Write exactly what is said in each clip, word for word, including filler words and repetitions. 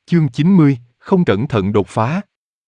Chương chín mươi, không cẩn thận đột phá.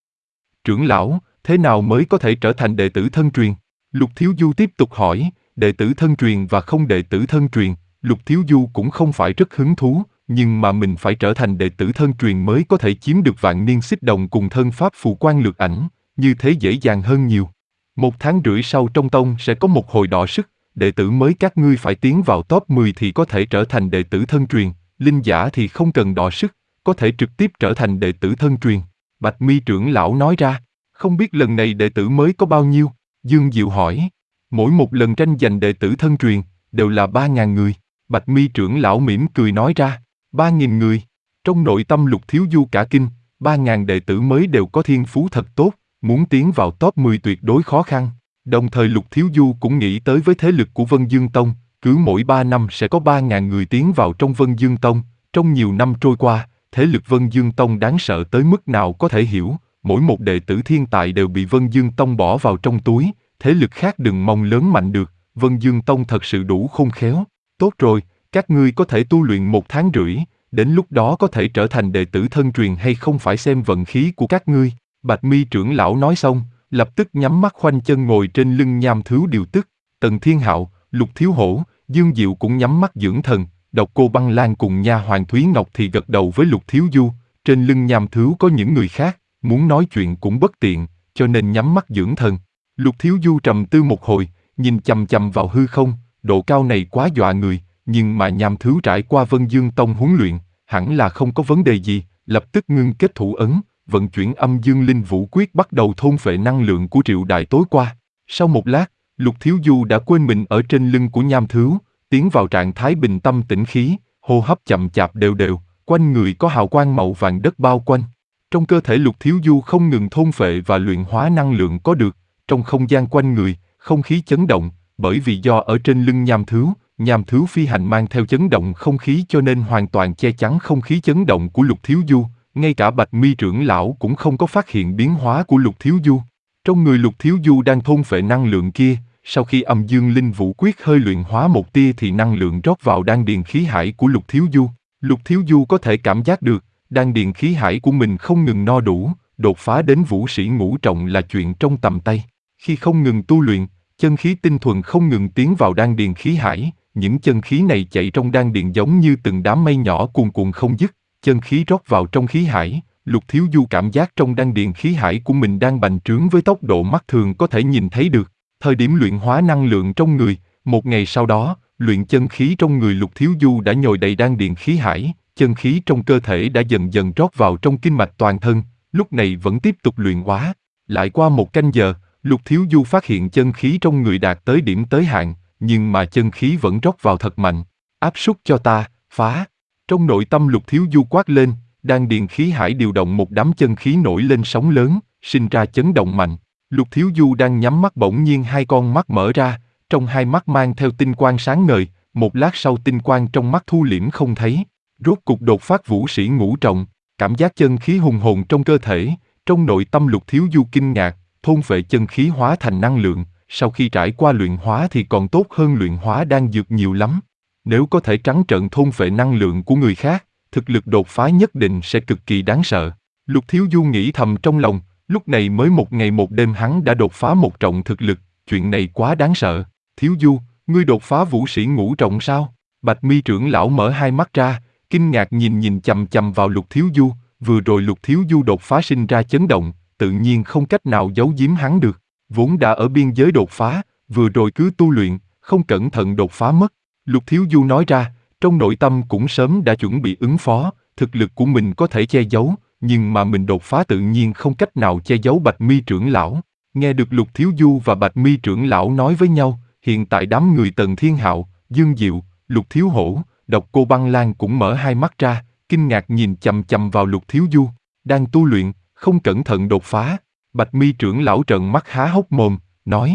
Trưởng lão, thế nào mới có thể trở thành đệ tử thân truyền? Lục Thiếu Du tiếp tục hỏi, đệ tử thân truyền và không đệ tử thân truyền, Lục Thiếu Du cũng không phải rất hứng thú, nhưng mà mình phải trở thành đệ tử thân truyền mới có thể chiếm được vạn niên xích đồng cùng thân pháp phù quan lược ảnh, như thế dễ dàng hơn nhiều. Một tháng rưỡi sau trong tông sẽ có một hồi đọ sức, đệ tử mới các ngươi phải tiến vào top mười thì có thể trở thành đệ tử thân truyền, linh giả thì không cần đọ sức, có thể trực tiếp trở thành đệ tử thân truyền. Bạch Mi trưởng lão nói ra, không biết lần này đệ tử mới có bao nhiêu? Dương Diệu hỏi. Mỗi một lần tranh giành đệ tử thân truyền, đều là ba ngàn người. Bạch Mi trưởng lão mỉm cười nói ra, ba nghìn người. Trong nội tâm Lục Thiếu Du cả kinh, ba ngàn đệ tử mới đều có thiên phú thật tốt, muốn tiến vào top mười tuyệt đối khó khăn. Đồng thời Lục Thiếu Du cũng nghĩ tới với thế lực của Vân Dương Tông, cứ mỗi ba năm sẽ có ba ngàn người tiến vào trong Vân Dương Tông. Trong nhiều năm trôi qua, thế lực Vân Dương Tông đáng sợ tới mức nào có thể hiểu, mỗi một đệ tử thiên tài đều bị Vân Dương Tông bỏ vào trong túi, thế lực khác đừng mong lớn mạnh được, Vân Dương Tông thật sự đủ khôn khéo. Tốt rồi, các ngươi có thể tu luyện một tháng rưỡi, đến lúc đó có thể trở thành đệ tử thân truyền hay không phải xem vận khí của các ngươi. Bạch Mi trưởng lão nói xong, lập tức nhắm mắt khoanh chân ngồi trên lưng Nham Thứu điều tức. Tần Thiên Hạo, Lục Thiếu Hổ, Dương Diệu cũng nhắm mắt dưỡng thần. Độc Cô Băng Lan cùng nha hoàng Thúy Ngọc thì gật đầu với Lục Thiếu Du. Trên lưng Nham Thứu có những người khác, muốn nói chuyện cũng bất tiện, cho nên nhắm mắt dưỡng thần. Lục Thiếu Du trầm tư một hồi, nhìn chằm chằm vào hư không, độ cao này quá dọa người, nhưng mà Nham Thứu trải qua Vân Dương Tông huấn luyện, hẳn là không có vấn đề gì, lập tức ngưng kết thủ ấn, vận chuyển âm dương linh vũ quyết bắt đầu thôn phệ năng lượng của Triệu Đại tối qua. Sau một lát, Lục Thiếu Du đã quên mình ở trên lưng của Nham Thứu, tiến vào trạng thái bình tâm tĩnh khí, hô hấp chậm chạp đều đều, quanh người có hào quang màu vàng đất bao quanh. Trong cơ thể Lục Thiếu Du không ngừng thôn phệ và luyện hóa năng lượng có được, trong không gian quanh người, không khí chấn động, bởi vì do ở trên lưng Nham Thứu, Nham Thứu phi hành mang theo chấn động không khí cho nên hoàn toàn che chắn không khí chấn động của Lục Thiếu Du, ngay cả Bạch Mi trưởng lão cũng không có phát hiện biến hóa của Lục Thiếu Du. Trong người Lục Thiếu Du đang thôn phệ năng lượng kia, sau khi âm dương linh vũ quyết hơi luyện hóa một tia thì năng lượng rót vào đan điền khí hải của Lục Thiếu Du. Lục Thiếu Du có thể cảm giác được, đan điền khí hải của mình không ngừng no đủ, đột phá đến vũ sĩ ngũ trọng là chuyện trong tầm tay. Khi không ngừng tu luyện, chân khí tinh thuần không ngừng tiến vào đan điền khí hải, những chân khí này chạy trong đan điền giống như từng đám mây nhỏ cuồn cuộn không dứt, chân khí rót vào trong khí hải, Lục Thiếu Du cảm giác trong đan điền khí hải của mình đang bành trướng với tốc độ mắt thường có thể nhìn thấy được. Thời điểm luyện hóa năng lượng trong người, một ngày sau đó, luyện chân khí trong người Lục Thiếu Du đã nhồi đầy đan điền khí hải, chân khí trong cơ thể đã dần dần rót vào trong kinh mạch toàn thân, lúc này vẫn tiếp tục luyện hóa. Lại qua một canh giờ, Lục Thiếu Du phát hiện chân khí trong người đạt tới điểm tới hạn, nhưng mà chân khí vẫn rót vào thật mạnh. Áp suất cho ta, phá. Trong nội tâm Lục Thiếu Du quát lên, đan điền khí hải điều động một đám chân khí nổi lên sóng lớn, sinh ra chấn động mạnh. Lục Thiếu Du đang nhắm mắt bỗng nhiên hai con mắt mở ra, trong hai mắt mang theo tinh quang sáng ngời, một lát sau tinh quang trong mắt thu liễm không thấy. Rốt cục đột phát vũ sĩ ngũ trọng, cảm giác chân khí hùng hồn trong cơ thể, trong nội tâm Lục Thiếu Du kinh ngạc, thôn phệ chân khí hóa thành năng lượng, sau khi trải qua luyện hóa thì còn tốt hơn luyện hóa đan dược nhiều lắm. Nếu có thể trắng trợn thôn phệ năng lượng của người khác, thực lực đột phá nhất định sẽ cực kỳ đáng sợ. Lục Thiếu Du nghĩ thầm trong lòng, lúc này mới một ngày một đêm hắn đã đột phá một trọng thực lực, chuyện này quá đáng sợ. Thiếu Du, ngươi đột phá vũ sĩ ngũ trọng sao? Bạch Mi trưởng lão mở hai mắt ra, kinh ngạc nhìn nhìn chằm chằm vào Lục Thiếu Du, vừa rồi Lục Thiếu Du đột phá sinh ra chấn động, tự nhiên không cách nào giấu giếm hắn được, vốn đã ở biên giới đột phá, vừa rồi cứ tu luyện, không cẩn thận đột phá mất. Lục Thiếu Du nói ra, trong nội tâm cũng sớm đã chuẩn bị ứng phó, thực lực của mình có thể che giấu, nhưng mà mình đột phá tự nhiên không cách nào che giấu. Bạch Mi trưởng lão, nghe được Lục Thiếu Du và Bạch Mi trưởng lão nói với nhau, hiện tại đám người Tần Thiên Hạo, Dương Diệu, Lục Thiếu Hổ, Độc Cô Băng Lan cũng mở hai mắt ra, kinh ngạc nhìn chằm chằm vào Lục Thiếu Du, đang tu luyện, không cẩn thận đột phá. Bạch Mi trưởng lão trợn mắt há hốc mồm, nói: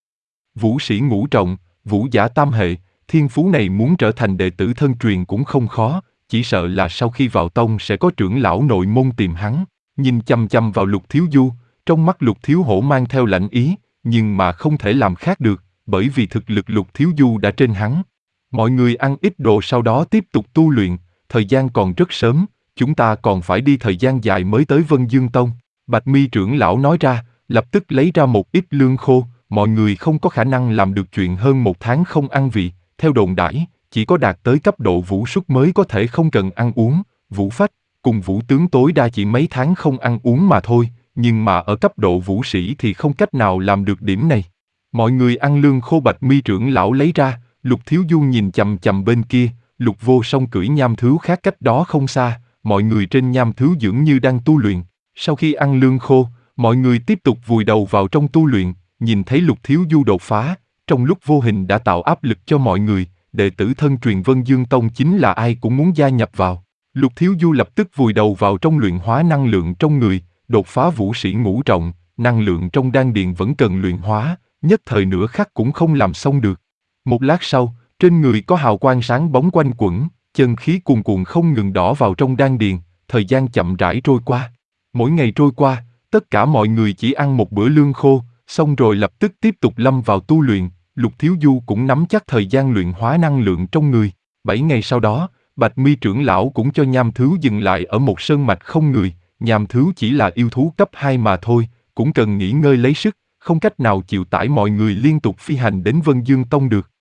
Vũ sĩ ngũ trọng, vũ giả tam hệ, thiên phú này muốn trở thành đệ tử thân truyền cũng không khó, chỉ sợ là sau khi vào tông sẽ có trưởng lão nội môn tìm hắn. Nhìn chằm chằm vào Lục Thiếu Du, trong mắt Lục Thiếu Hổ mang theo lạnh ý, nhưng mà không thể làm khác được, bởi vì thực lực Lục Thiếu Du đã trên hắn. Mọi người ăn ít đồ sau đó tiếp tục tu luyện, thời gian còn rất sớm, chúng ta còn phải đi thời gian dài mới tới Vân Dương Tông. Bạch Mi trưởng lão nói ra, lập tức lấy ra một ít lương khô, mọi người không có khả năng làm được chuyện hơn một tháng không ăn vị, theo đồn đãi, chỉ có đạt tới cấp độ vũ súc mới có thể không cần ăn uống, vũ phách, cùng vũ tướng tối đa chỉ mấy tháng không ăn uống mà thôi, nhưng mà ở cấp độ vũ sĩ thì không cách nào làm được điểm này. Mọi người ăn lương khô Bạch Mi trưởng lão lấy ra, Lục Thiếu Du nhìn chằm chằm bên kia, Lục Vô Song cưỡi nham thứu khác cách đó không xa, mọi người trên nham thứu dường như đang tu luyện. Sau khi ăn lương khô, mọi người tiếp tục vùi đầu vào trong tu luyện, nhìn thấy Lục Thiếu Du đột phá, trong lúc vô hình đã tạo áp lực cho mọi người, đệ tử thân truyền Vân Dương Tông chính là ai cũng muốn gia nhập vào. Lục Thiếu Du lập tức vùi đầu vào trong luyện hóa năng lượng trong người, đột phá vũ sĩ ngũ trọng, năng lượng trong đan điền vẫn cần luyện hóa, nhất thời nửa khắc cũng không làm xong được. Một lát sau, trên người có hào quang sáng bóng quanh quẩn, chân khí cuồn cuộn không ngừng đỏ vào trong đan điền, thời gian chậm rãi trôi qua. Mỗi ngày trôi qua, tất cả mọi người chỉ ăn một bữa lương khô, xong rồi lập tức tiếp tục lâm vào tu luyện, Lục Thiếu Du cũng nắm chắc thời gian luyện hóa năng lượng trong người. Bảy ngày sau đó, Bạch Mi trưởng lão cũng cho nham thứu dừng lại ở một sơn mạch không người, nham thứu chỉ là yêu thú cấp hai mà thôi, cũng cần nghỉ ngơi lấy sức, không cách nào chịu tải mọi người liên tục phi hành đến Vân Dương Tông được.